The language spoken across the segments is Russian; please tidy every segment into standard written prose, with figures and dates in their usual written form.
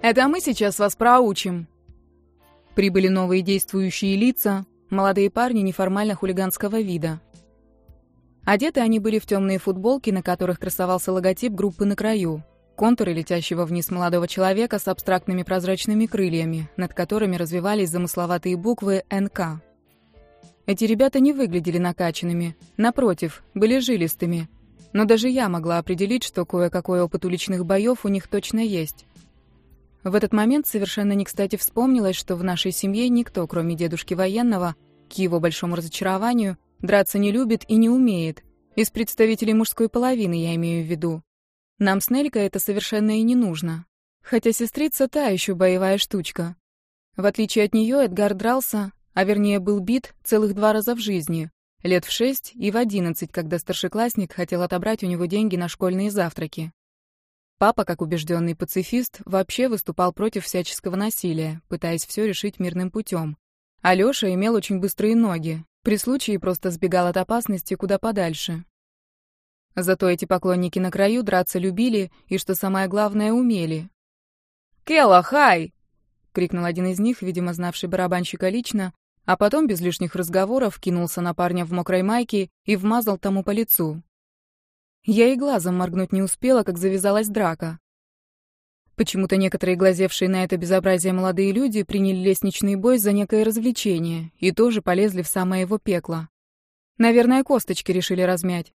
Это мы сейчас вас проучим. Прибыли новые действующие лица, молодые парни неформально-хулиганского вида. Одеты они были в темные футболки, на которых красовался логотип группы «На краю», контуры летящего вниз молодого человека с абстрактными прозрачными крыльями, над которыми развивались замысловатые буквы «НК». Эти ребята не выглядели накачанными, напротив, были жилистыми. Но даже я могла определить, что кое-какой опыт уличных боев у них точно есть. В этот момент совершенно не кстати вспомнилось, что в нашей семье никто, кроме дедушки военного, к его большому разочарованию, драться не любит и не умеет. Из представителей мужской половины я имею в виду. Нам с Нелькой это совершенно и не нужно. Хотя сестрица та еще боевая штучка. В отличие от нее, Эдгар дрался, а вернее был бит целых 2 раза в жизни. Лет в 6 и в 11, когда старшеклассник хотел отобрать у него деньги на школьные завтраки. Папа, как убежденный пацифист, вообще выступал против всяческого насилия, пытаясь все решить мирным путем. А Лёша имел очень быстрые ноги, при случае просто сбегал от опасности куда подальше. Зато эти поклонники на краю драться любили и, что самое главное, умели. «Келла, хай!» — крикнул один из них, видимо, знавший барабанщика лично, а потом без лишних разговоров кинулся на парня в мокрой майке и вмазал тому по лицу. Я и глазом моргнуть не успела, как завязалась драка. Почему-то некоторые глазевшие на это безобразие молодые люди приняли лестничный бой за некое развлечение и тоже полезли в самое его пекло. Наверное, косточки решили размять.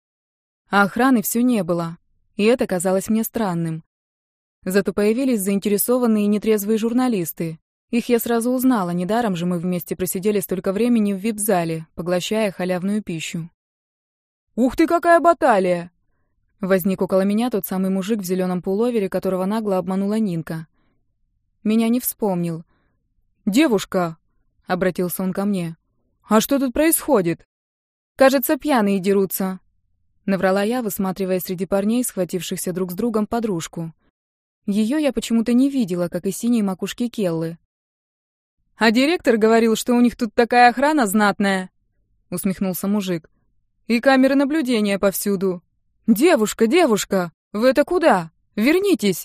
А охраны все не было, и это казалось мне странным. Зато появились заинтересованные и нетрезвые журналисты. Их я сразу узнала, недаром же мы вместе просидели столько времени в вип-зале, поглощая халявную пищу. «Ух ты, какая баталия!» Возник около меня тот самый мужик в зеленом пуловере, которого нагло обманула Нинка. Меня не вспомнил. «Девушка!» — обратился он ко мне. «А что тут происходит?» «Кажется, пьяные дерутся», — наврала я, высматривая среди парней, схватившихся друг с другом, подружку. Ее я почему-то не видела, как и синей макушки Келлы. «А директор говорил, что у них тут такая охрана знатная», — усмехнулся мужик. «И камеры наблюдения повсюду. Девушка, девушка, вы это куда? Вернитесь!»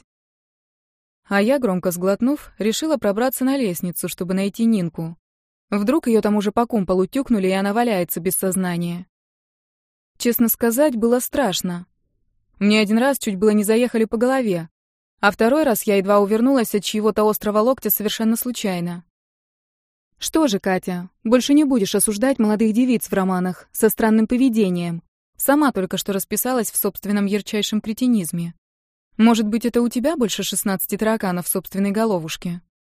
А я, громко сглотнув, решила пробраться на лестницу, чтобы найти Нинку. Вдруг ее там уже по кумполу тюкнули, и она валяется без сознания. Честно сказать, было страшно. Мне один раз чуть было не заехали по голове, а второй раз я едва увернулась от чьего-то острого локтя совершенно случайно. Что же, Катя, больше не будешь осуждать молодых девиц в романах со странным поведением. Сама только что расписалась в собственном ярчайшем кретинизме. Может быть, это у тебя больше 16 тараканов в собственной головушке?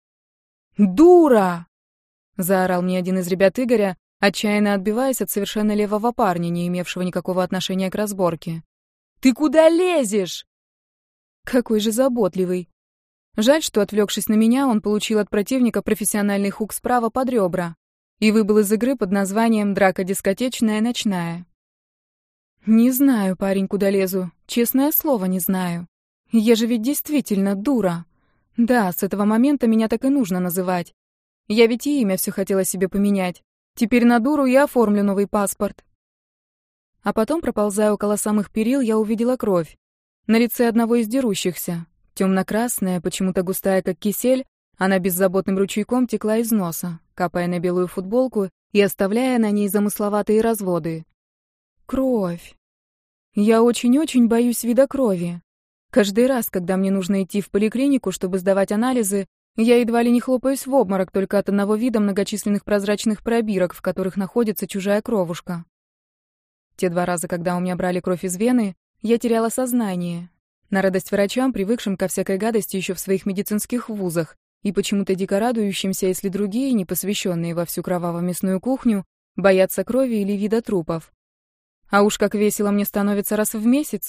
«Дура!» — заорал мне один из ребят Игоря, отчаянно отбиваясь от совершенно левого парня, не имевшего никакого отношения к разборке. «Ты куда лезешь?» Какой же заботливый. Жаль, что, отвлекшись на меня, он получил от противника профессиональный хук справа под ребра и выбыл из игры под названием «Драка дискотечная ночная». Не знаю, парень, куда лезу. Честное слово, не знаю. Я же ведь действительно дура. Да, с этого момента меня так и нужно называть. Я ведь и имя все хотела себе поменять. Теперь на дуру я оформлю новый паспорт. А потом, проползая около самых перил, я увидела кровь. На лице одного из дерущихся. Темно-красная, почему-то густая, как кисель, она беззаботным ручейком текла из носа, капая на белую футболку и оставляя на ней замысловатые разводы. Кровь. Я очень-очень боюсь вида крови. Каждый раз, когда мне нужно идти в поликлинику, чтобы сдавать анализы, я едва ли не хлопаюсь в обморок только от одного вида многочисленных прозрачных пробирок, в которых находится чужая кровушка. Те 2 раза, когда у меня брали кровь из вены, я теряла сознание. На радость врачам, привыкшим ко всякой гадости еще в своих медицинских вузах, и почему-то дико радующимся, если другие, не посвященные во всю кроваво-мясную кухню, боятся крови или вида трупов. А уж как весело мне становится раз в месяц.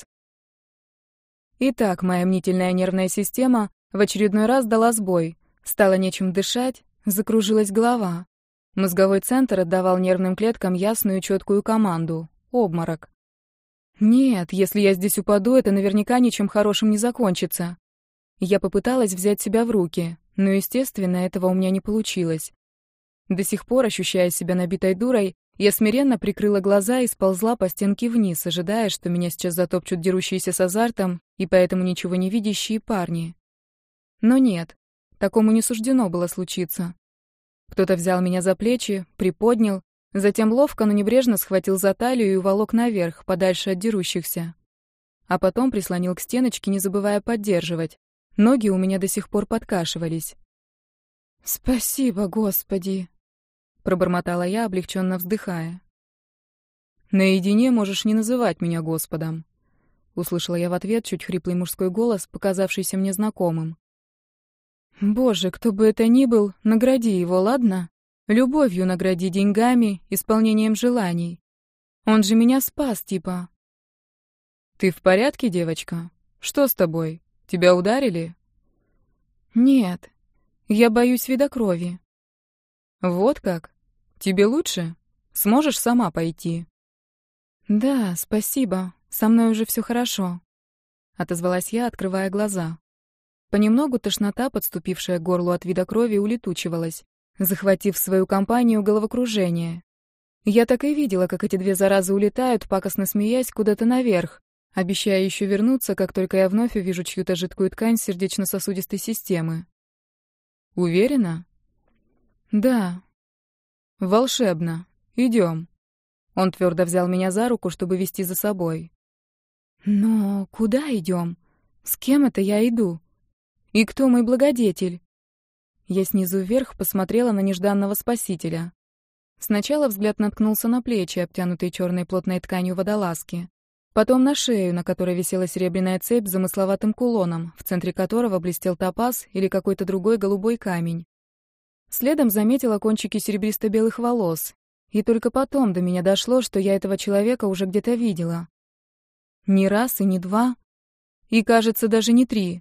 Итак, моя мнительная нервная система в очередной раз дала сбой. Стало нечем дышать, закружилась голова. Мозговой центр отдавал нервным клеткам ясную четкую команду — обморок. Нет, если я здесь упаду, это наверняка ничем хорошим не закончится. Я попыталась взять себя в руки, но, естественно, этого у меня не получилось. До сих пор, ощущая себя набитой дурой, я смиренно прикрыла глаза и сползла по стенке вниз, ожидая, что меня сейчас затопчут дерущиеся с азартом и поэтому ничего не видящие парни. Но нет, такому не суждено было случиться. Кто-то взял меня за плечи, приподнял, затем ловко, но небрежно схватил за талию и уволок наверх, подальше от дерущихся. А потом прислонил к стеночке, не забывая поддерживать. Ноги у меня до сих пор подкашивались. «Спасибо, Господи!» — пробормотала я, облегченно вздыхая. «Наедине можешь не называть меня Господом», — услышала я в ответ чуть хриплый мужской голос, показавшийся мне знакомым. «Боже, кто бы это ни был, награди его, ладно? Любовью награди, деньгами, исполнением желаний. Он же меня спас, типа». «Ты в порядке, девочка? Что с тобой? Тебя ударили?» «Нет, я боюсь вида крови». «Вот как? Тебе лучше? Сможешь сама пойти?» «Да, спасибо, со мной уже все хорошо», — отозвалась я, открывая глаза. Понемногу тошнота, подступившая к горлу от вида крови, улетучивалась, захватив в свою компанию головокружение. Я так и видела, как эти две заразы улетают, пакостно смеясь, куда-то наверх, обещая еще вернуться, как только я вновь увижу чью-то жидкую ткань сердечно-сосудистой системы. «Уверена?» «Да». «Волшебно. Идем». Он твердо взял меня за руку, чтобы вести за собой. «Но куда идем? С кем это я иду? И кто мой благодетель?» Я снизу вверх посмотрела на нежданного спасителя. Сначала взгляд наткнулся на плечи, обтянутые черной плотной тканью водолазки. Потом на шею, на которой висела серебряная цепь с замысловатым кулоном, в центре которого блестел топаз или какой-то другой голубой камень. Следом заметила кончики серебристо-белых волос, и только потом до меня дошло, что я этого человека уже где-то видела. Не раз и не два, и, кажется, даже не три.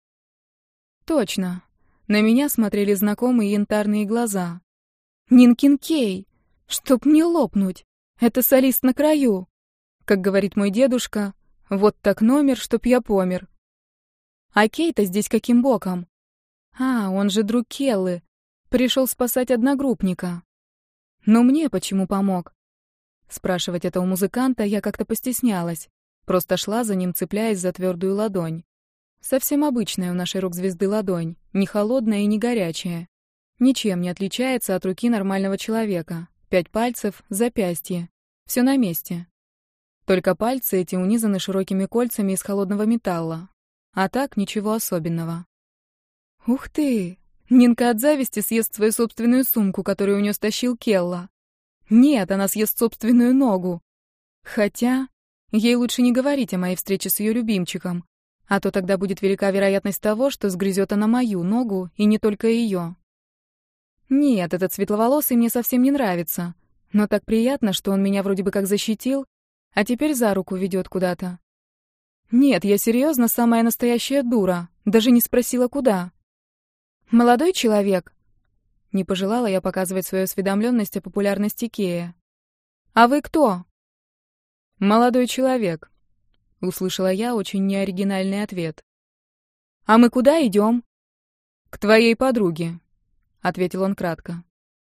Точно. На меня смотрели знакомые янтарные глаза. Нинкин Кей! Чтоб мне лопнуть! Это солист на краю! Как говорит мой дедушка, вот так номер, чтоб я помер. А Кей-то здесь каким боком? А, он же друг Келлы. Пришел спасать одногруппника. Но мне почему помог? Спрашивать это у музыканта я как-то постеснялась. Просто шла за ним, цепляясь за твердую ладонь. Совсем обычная у нашей рок-звезды ладонь, не холодная и не горячая. Ничем не отличается от руки нормального человека. 5 пальцев, запястье. Все на месте. Только пальцы эти унизаны широкими кольцами из холодного металла. А так ничего особенного. Ух ты! Нинка от зависти съест свою собственную сумку, которую у нее стащил Келла. Нет, она съест собственную ногу. Хотя, ей лучше не говорить о моей встрече с ее любимчиком, а то тогда будет велика вероятность того, что сгрызет она мою ногу, и не только ее. Нет, этот светловолосый мне совсем не нравится, но так приятно, что он меня вроде бы как защитил, а теперь за руку ведет куда-то. Нет, я серьезно самая настоящая дура, даже не спросила, куда. «Молодой человек?» Не пожелала я показывать свою осведомленность о популярности Кея. «А вы кто?» «Молодой человек», — услышала я очень неоригинальный ответ. «А мы куда идем?» «К твоей подруге», — ответил он кратко.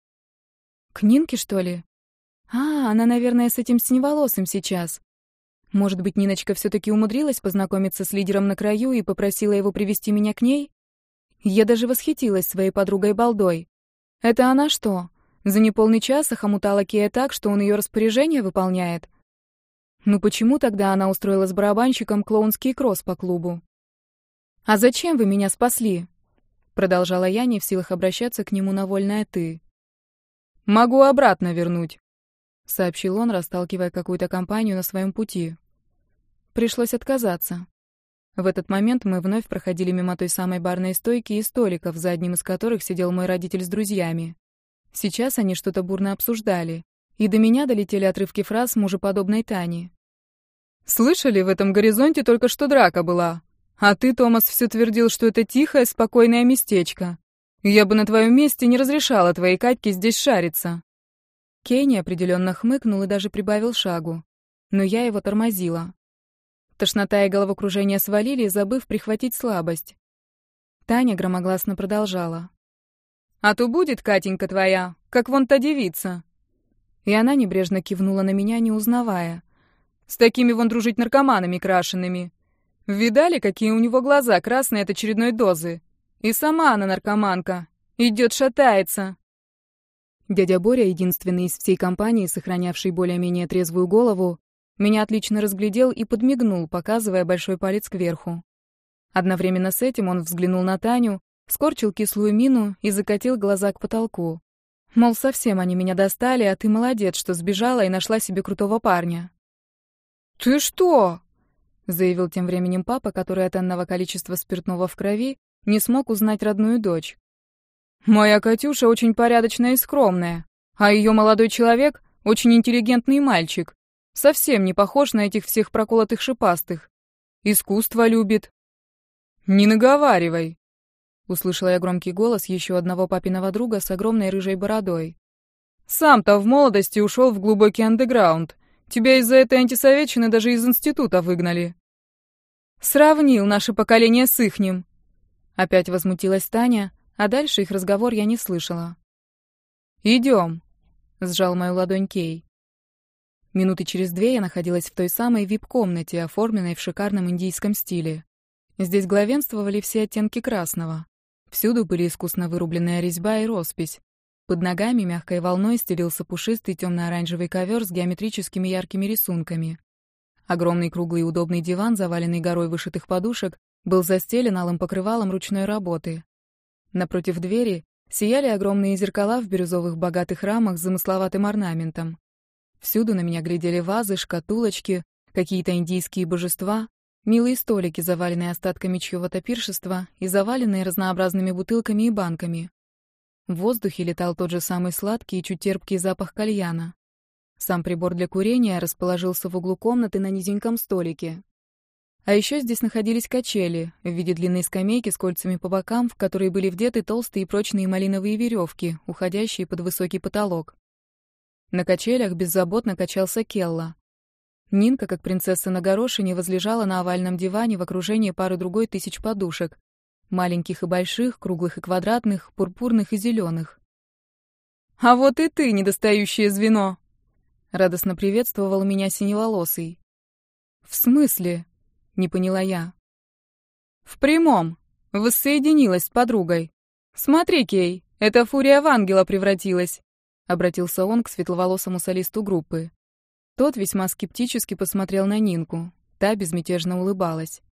«К Нинке, что ли? А, она, наверное, с этим синеволосым сейчас. Может быть, Ниночка все-таки умудрилась познакомиться с лидером на краю и попросила его привести меня к ней? Я даже восхитилась своей подругой-балдой. Это она что, за неполный час охомутала Кея так, что он ее распоряжение выполняет? Ну почему тогда она устроила с барабанщиком клоунский кросс по клубу? «А зачем вы меня спасли?» Продолжала я, не в силах обращаться к нему на вольное «ты». «Могу обратно вернуть», — сообщил он, расталкивая какую-то компанию на своем пути. Пришлось отказаться. В этот момент мы вновь проходили мимо той самой барной стойки и столиков, за одним из которых сидел мой родитель с друзьями. Сейчас они что-то бурно обсуждали, и до меня долетели отрывки фраз мужеподобной Тани. «Слышали, в этом горизонте только что драка была. А ты, Томас, все твердил, что это тихое, спокойное местечко. Я бы на твоем месте не разрешала твоей Катьке здесь шариться». Кей неопределенно хмыкнул и даже прибавил шагу, но я его тормозила. Тошнота и головокружение свалили, забыв прихватить слабость. Таня громогласно продолжала. «А то будет, Катенька твоя, как вон та девица». И она небрежно кивнула на меня, не узнавая. «С такими вон дружить наркоманами крашенными. Видали, какие у него глаза красные от очередной дозы? И сама она наркоманка. Идет, шатается. Дядя Боря, единственный из всей компании, сохранявший более-менее трезвую голову, меня отлично разглядел и подмигнул, показывая большой палец кверху. Одновременно с этим он взглянул на Таню, скорчил кислую мину и закатил глаза к потолку. Мол, совсем они меня достали, а ты молодец, что сбежала и нашла себе крутого парня. «Ты что?» — заявил тем временем папа, который от энного количества спиртного в крови не смог узнать родную дочь. «Моя Катюша очень порядочная и скромная, а ее молодой человек — очень интеллигентный мальчик, совсем не похож на этих всех проколотых шипастых. Искусство любит». «Не наговаривай», — услышала я громкий голос еще одного папиного друга с огромной рыжей бородой. «Сам-то в молодости ушел в глубокий андеграунд. Тебя из-за этой антисоветчины даже из института выгнали». «Сравнил наше поколение с ихним», — опять возмутилась Таня, а дальше их разговор я не слышала. «Идем», — сжал мою ладонь Кей. Минуты через 2 я находилась в той самой вип-комнате, оформленной в шикарном индийском стиле. Здесь главенствовали все оттенки красного. Всюду были искусно вырубленная резьба и роспись. Под ногами мягкой волной стелился пушистый темно-оранжевый ковер с геометрическими яркими рисунками. Огромный круглый и удобный диван, заваленный горой вышитых подушек, был застелен алым покрывалом ручной работы. Напротив двери сияли огромные зеркала в бирюзовых богатых рамах с замысловатым орнаментом. Всюду на меня глядели вазы, шкатулочки, какие-то индийские божества, милые столики, заваленные остатками чьего-то пиршества и заваленные разнообразными бутылками и банками. В воздухе летал тот же самый сладкий и чуть терпкий запах кальяна. Сам прибор для курения расположился в углу комнаты на низеньком столике. А еще здесь находились качели в виде длинной скамейки с кольцами по бокам, в которые были вдеты толстые и прочные малиновые веревки, уходящие под высокий потолок. На качелях беззаботно качался Келла. Нинка, как принцесса на горошине, возлежала на овальном диване в окружении пары-другой тысяч подушек. Маленьких и больших, круглых и квадратных, пурпурных и зеленых. «А вот и ты, недостающее звено!» Радостно приветствовал меня синеволосый. «В смысле?» — не поняла я. «В прямом. Воссоединилась с подругой. Смотри, Кей, эта фурия в ангела превратилась!» — обратился он к светловолосому солисту группы. Тот весьма скептически посмотрел на Нинку. Та безмятежно улыбалась.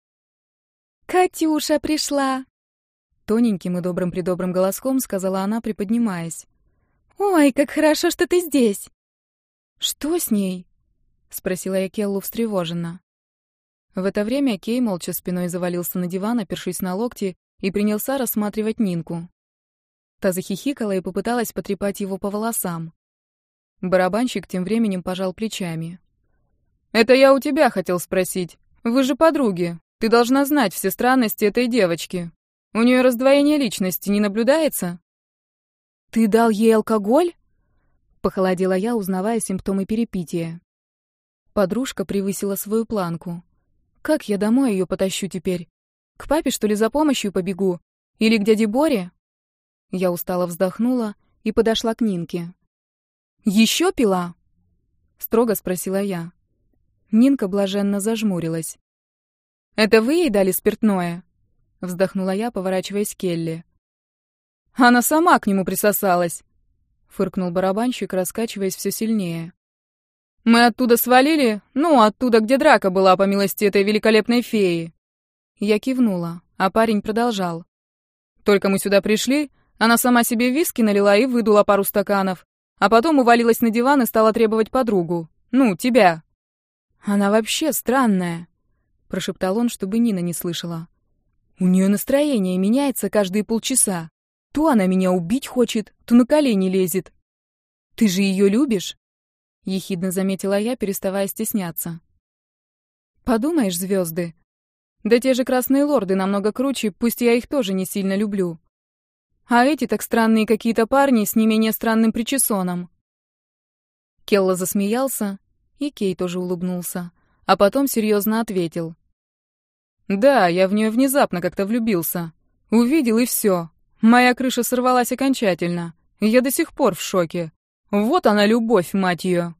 «Катюша пришла!» Тоненьким и добрым-придобрым голоском сказала она, приподнимаясь. «Ой, как хорошо, что ты здесь!» «Что с ней?» — спросила я Келлу встревоженно. В это время Кей молча спиной завалился на диван, опершись на локти, и принялся рассматривать Нинку. Та захихикала и попыталась потрепать его по волосам. Барабанщик тем временем пожал плечами. «Это я у тебя хотел спросить. Вы же подруги. Ты должна знать все странности этой девочки. У нее раздвоение личности не наблюдается?» «Ты дал ей алкоголь?» — похолодела я, узнавая симптомы перепития. Подружка превысила свою планку. «Как я домой ее потащу теперь? К папе, что ли, за помощью побегу? Или к дяде Боре?» Я устало вздохнула и подошла к Нинке. «Еще пила?» — строго спросила я. Нинка блаженно зажмурилась. «Это вы ей дали спиртное?» — вздохнула я, поворачиваясь к Келли. «Она сама к нему присосалась», — фыркнул барабанщик, раскачиваясь все сильнее. «Мы оттуда свалили, оттуда, где драка была, по милости этой великолепной феи». Я кивнула, а парень продолжал. «Только мы сюда пришли, она сама себе виски налила и выдула пару стаканов, а потом увалилась на диван и стала требовать подругу. Тебя». «Она вообще странная», — прошептал он, чтобы Нина не слышала. «У нее настроение меняется каждые полчаса. То она меня убить хочет, то на колени лезет. Ты же ее любишь?» — ехидно заметила я, переставая стесняться. «Подумаешь, звезды. Да те же красные лорды намного круче, пусть я их тоже не сильно люблю. А эти так странные какие-то парни с не менее странным причесоном». Келла засмеялся, и Кей тоже улыбнулся, а потом серьезно ответил. «Да, я в нее внезапно как-то влюбился. Увидел и все. Моя крыша сорвалась окончательно. Я до сих пор в шоке. Вот она любовь, мать ее!»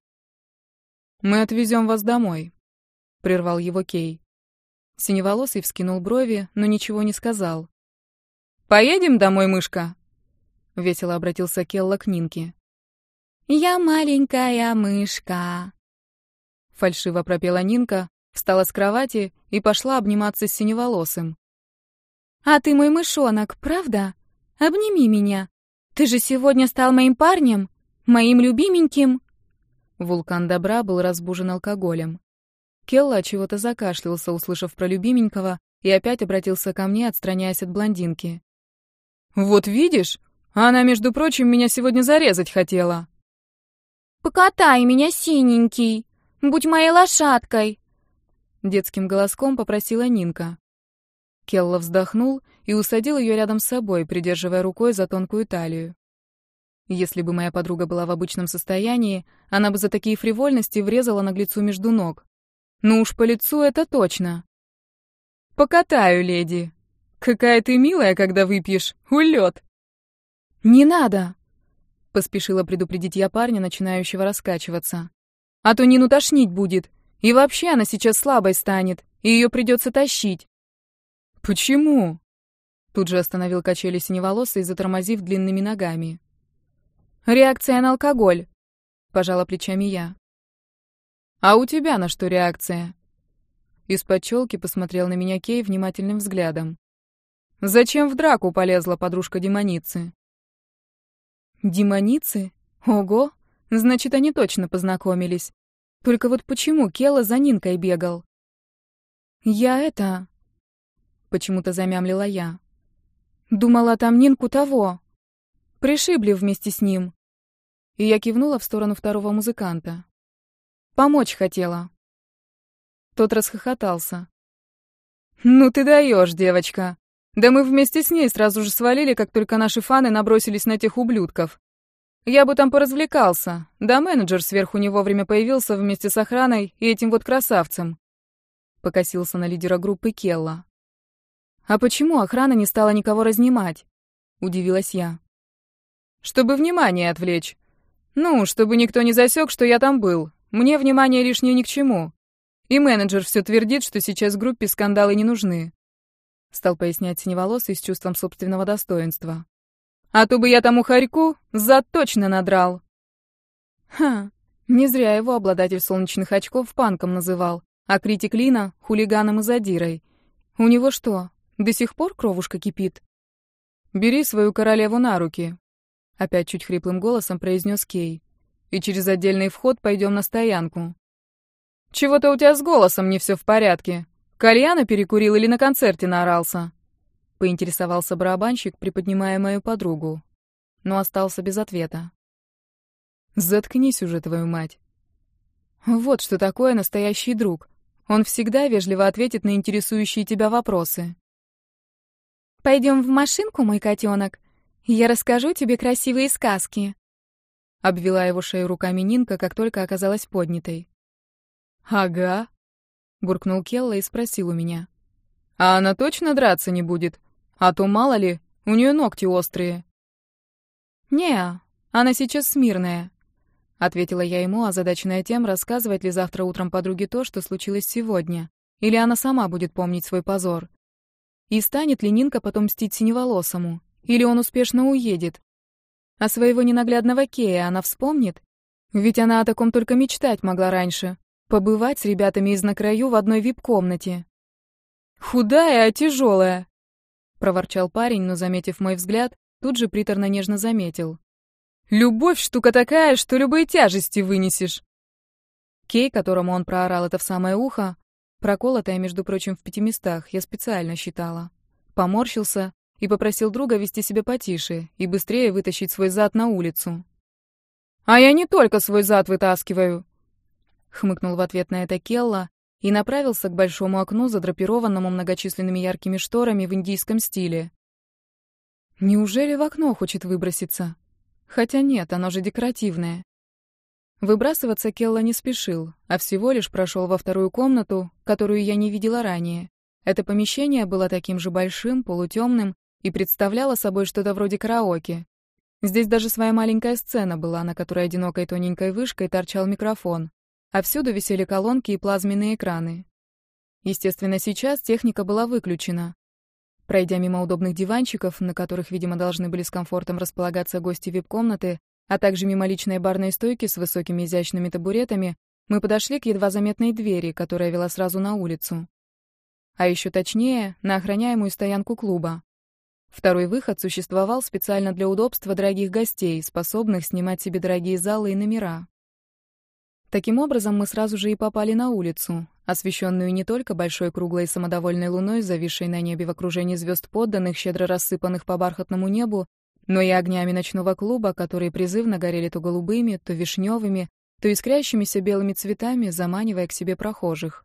«Мы отвезем вас домой», — прервал его Кей. Синеволосый вскинул брови, но ничего не сказал. «Поедем домой, мышка?» — весело обратился Келла к Нинке. «Я маленькая мышка», — фальшиво пропела Нинка, встала с кровати и пошла обниматься с синеволосым. «А ты мой мышонок, правда? Обними меня. Ты же сегодня стал моим парнем, моим любименьким». Вулкан добра был разбужен алкоголем. Келла чего-то закашлялся, услышав про любименького, и опять обратился ко мне, отстраняясь от блондинки. «Вот видишь, она, между прочим, меня сегодня зарезать хотела». «Покатай меня, синенький, будь моей лошадкой», — детским голоском попросила Нинка. Келла вздохнул и усадил ее рядом с собой, придерживая рукой за тонкую талию. Если бы моя подруга была в обычном состоянии, она бы за такие фривольности врезала наглецу между ног. Ну уж по лицу это точно. «Покатаю, леди. Какая ты милая, когда выпьешь. Улет!» «Не надо!» — поспешила предупредить я парня, начинающего раскачиваться. «А то Нину тошнить будет. И вообще она сейчас слабой станет, и ее придется тащить». «Почему?» Тут же остановил качели синеволосый, затормозив длинными ногами. «Реакция на алкоголь», — пожала плечами я. «А у тебя на что реакция?» Из-под челки посмотрел на меня Кей внимательным взглядом. «Зачем в драку полезла подружка демоницы?» «Демоницы? Ого! Значит, они точно познакомились. Только вот почему Келла за Нинкой бегал?» Почему-то замямлила я. «Думала, там Нинку того. Пришибли вместе с ним». И я кивнула в сторону второго музыканта. «Помочь хотела». Тот расхохотался. «Ну ты даешь, девочка. Да мы вместе с ней сразу же свалили, как только наши фаны набросились на тех ублюдков. Я бы там поразвлекался, да менеджер сверху не вовремя появился вместе с охраной и этим вот красавцем». Покосился на лидера группы Келла. «А почему охрана не стала никого разнимать?» — удивилась я. «Чтобы внимание отвлечь. Ну, чтобы никто не засек, что я там был. Мне внимание лишнее ни к чему. И менеджер все твердит, что сейчас группе скандалы не нужны», — стал пояснять синеволосый с чувством собственного достоинства. «А то бы я тому хорьку зад точно надрал». Ха, не зря его обладатель солнечных очков панком называл, а критик Лина — хулиганом и задирой. У него что, до сих пор кровушка кипит? «Бери свою королеву на руки», — опять чуть хриплым голосом произнес Кей. «И через отдельный вход пойдем на стоянку». «Чего-то у тебя с голосом не все в порядке. Кальяна перекурил или на концерте наорался?» — поинтересовался барабанщик, приподнимая мою подругу. Но остался без ответа. «Заткнись уже, твою мать». Вот что такое настоящий друг. Он всегда вежливо ответит на интересующие тебя вопросы. «Пойдем в машинку, мой котенок. Я расскажу тебе красивые сказки», — обвела его шею руками Нинка, как только оказалась поднятой. «Ага», — буркнул Келла и спросил у меня. «А она точно драться не будет? А то, мало ли, у нее ногти острые». «Не, она сейчас смирная», — ответила я ему, озадаченная тем, рассказывать ли завтра утром подруге то, что случилось сегодня, или она сама будет помнить свой позор. И станет ли Нинка потом мстить синеволосому, или он успешно уедет? А своего ненаглядного Кея она вспомнит? Ведь она о таком только мечтать могла раньше. Побывать с ребятами из на краю в одной вип-комнате. «Худая, а тяжелая», — проворчал парень, но, заметив мой взгляд, тут же приторно-нежно заметил. «Любовь штука такая, что любые тяжести вынесешь». Кей, которому он проорал это в самое ухо, проколотое, между прочим, в 5 местах, я специально считала, поморщился и попросил друга вести себя потише и быстрее вытащить свой зад на улицу. «А я не только свой зад вытаскиваю», — хмыкнул в ответ на это Келла и направился к большому окну, задрапированному многочисленными яркими шторами в индийском стиле. Неужели в окно хочет выброситься? Хотя нет, оно же декоративное. Выбрасываться Келла не спешил, а всего лишь прошел во вторую комнату, которую я не видела ранее. Это помещение было таким же большим, полутемным и представляло собой что-то вроде караоке. Здесь даже своя маленькая сцена была, на которой одинокой тоненькой вышкой торчал микрофон, а всюду висели колонки и плазменные экраны. Естественно, сейчас техника была выключена. Пройдя мимо удобных диванчиков, на которых, видимо, должны были с комфортом располагаться гости вип-комнаты, а также мимо личной барной стойки с высокими изящными табуретами, мы подошли к едва заметной двери, которая вела сразу на улицу. А еще точнее, на охраняемую стоянку клуба. Второй выход существовал специально для удобства дорогих гостей, способных снимать себе дорогие залы и номера. Таким образом, мы сразу же и попали на улицу, освещенную не только большой круглой самодовольной луной, зависшей на небе в окружении звезд подданных, щедро рассыпанных по бархатному небу, но и огнями ночного клуба, которые призывно горели то голубыми, то вишневыми, то искрящимися белыми цветами, заманивая к себе прохожих.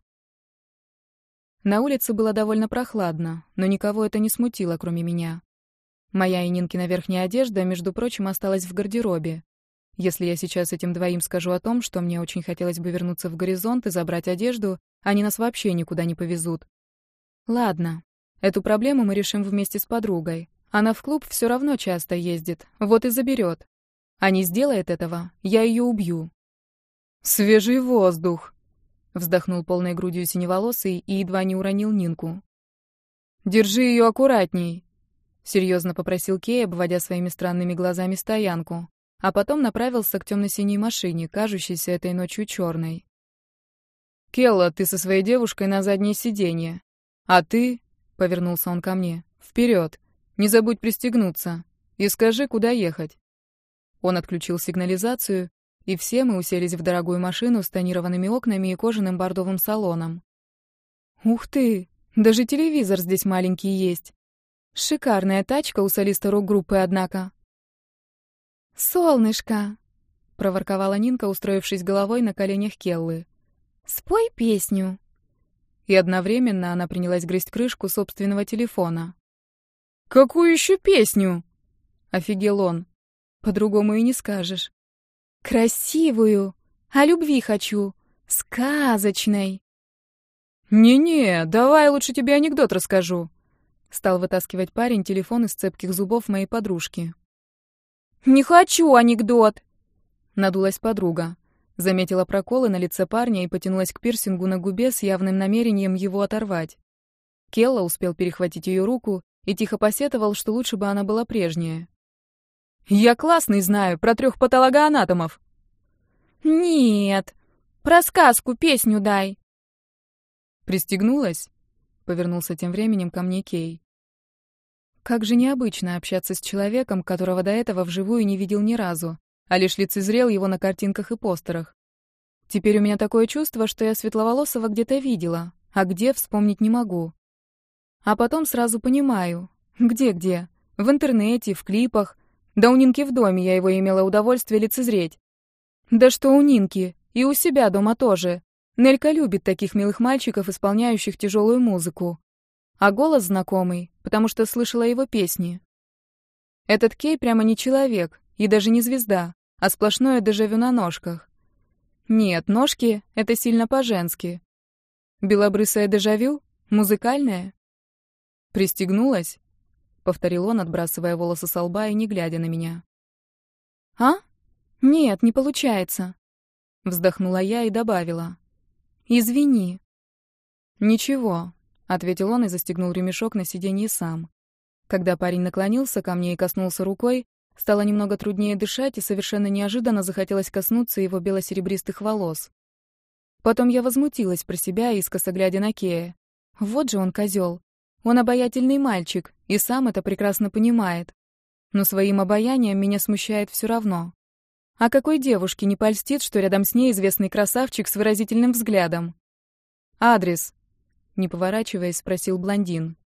На улице было довольно прохладно, но никого это не смутило, кроме меня. Моя и Нинкина верхняя одежда, между прочим, осталась в гардеробе. Если я сейчас этим двоим скажу о том, что мне очень хотелось бы вернуться в горизонт и забрать одежду, они нас вообще никуда не повезут. Ладно, эту проблему мы решим вместе с подругой. Она в клуб все равно часто ездит, вот и заберет. А не сделает этого, я ее убью. «Свежий воздух!» — вздохнул полной грудью синеволосый и едва не уронил Нинку. «Держи ее аккуратней!» — серьезно попросил Кей, обводя своими странными глазами стоянку, а потом направился к темно-синей машине, кажущейся этой ночью черной. «Келла, ты со своей девушкой на заднее сиденье. А ты...» — повернулся он ко мне. «Вперед! Не забудь пристегнуться. И скажи, куда ехать». Он отключил сигнализацию, и все мы уселись в дорогую машину с тонированными окнами и кожаным бордовым салоном. «Ух ты! Даже телевизор здесь маленький есть. Шикарная тачка у солиста рок-группы, однако». «Солнышко!» — проворковала Нинка, устроившись головой на коленях Келлы. «Спой песню!» И одновременно она принялась грызть крышку собственного телефона. «Какую еще песню?» — офигел он. «По-другому и не скажешь». «Красивую! О любви хочу! Сказочной!» «Не-не, давай лучше тебе анекдот расскажу!» — стал вытаскивать парень телефон из цепких зубов моей подружки. «Не хочу анекдот!» — надулась подруга. Заметила проколы на лице парня и потянулась к пирсингу на губе с явным намерением его оторвать. Келла успел перехватить ее руку и тихо посетовал, что лучше бы она была прежняя. «Я классный знаю, про 3 патологоанатомов!» «Нет, про сказку песню дай!» «Пристегнулась?» — повернулся тем временем ко мне Кей. Как же необычно общаться с человеком, которого до этого вживую не видел ни разу, а лишь лицезрел его на картинках и постерах. Теперь у меня такое чувство, что я Светловолосого где-то видела, а где — вспомнить не могу. А потом сразу понимаю, где-где, в интернете, в клипах, да у Нинки в доме я его имела удовольствие лицезреть. Да что у Нинки, и у себя дома тоже. Нелька любит таких милых мальчиков, исполняющих тяжелую музыку. А голос знакомый, потому что слышала его песни. Этот Кей прямо не человек, и даже не звезда, а сплошное дежавю на ножках. Нет, ножки — это сильно по-женски. Белобрысое дежавю? Музыкальное? «Пристегнулась?» — повторил он, отбрасывая волосы со лба и не глядя на меня. «А? Нет, не получается», — вздохнула я и добавила. «Извини». «Ничего», — ответил он и застегнул ремешок на сиденье сам. Когда парень наклонился ко мне и коснулся рукой, стало немного труднее дышать, и совершенно неожиданно захотелось коснуться его бело-серебристых волос. Потом я возмутилась про себя, искоса глядя на Кея. Вот же он козел. Он обаятельный мальчик, и сам это прекрасно понимает. Но своим обаянием меня смущает все равно. А какой девушке не польстит, что рядом с ней известный красавчик с выразительным взглядом? «Адрес?» — не поворачиваясь, спросил блондин.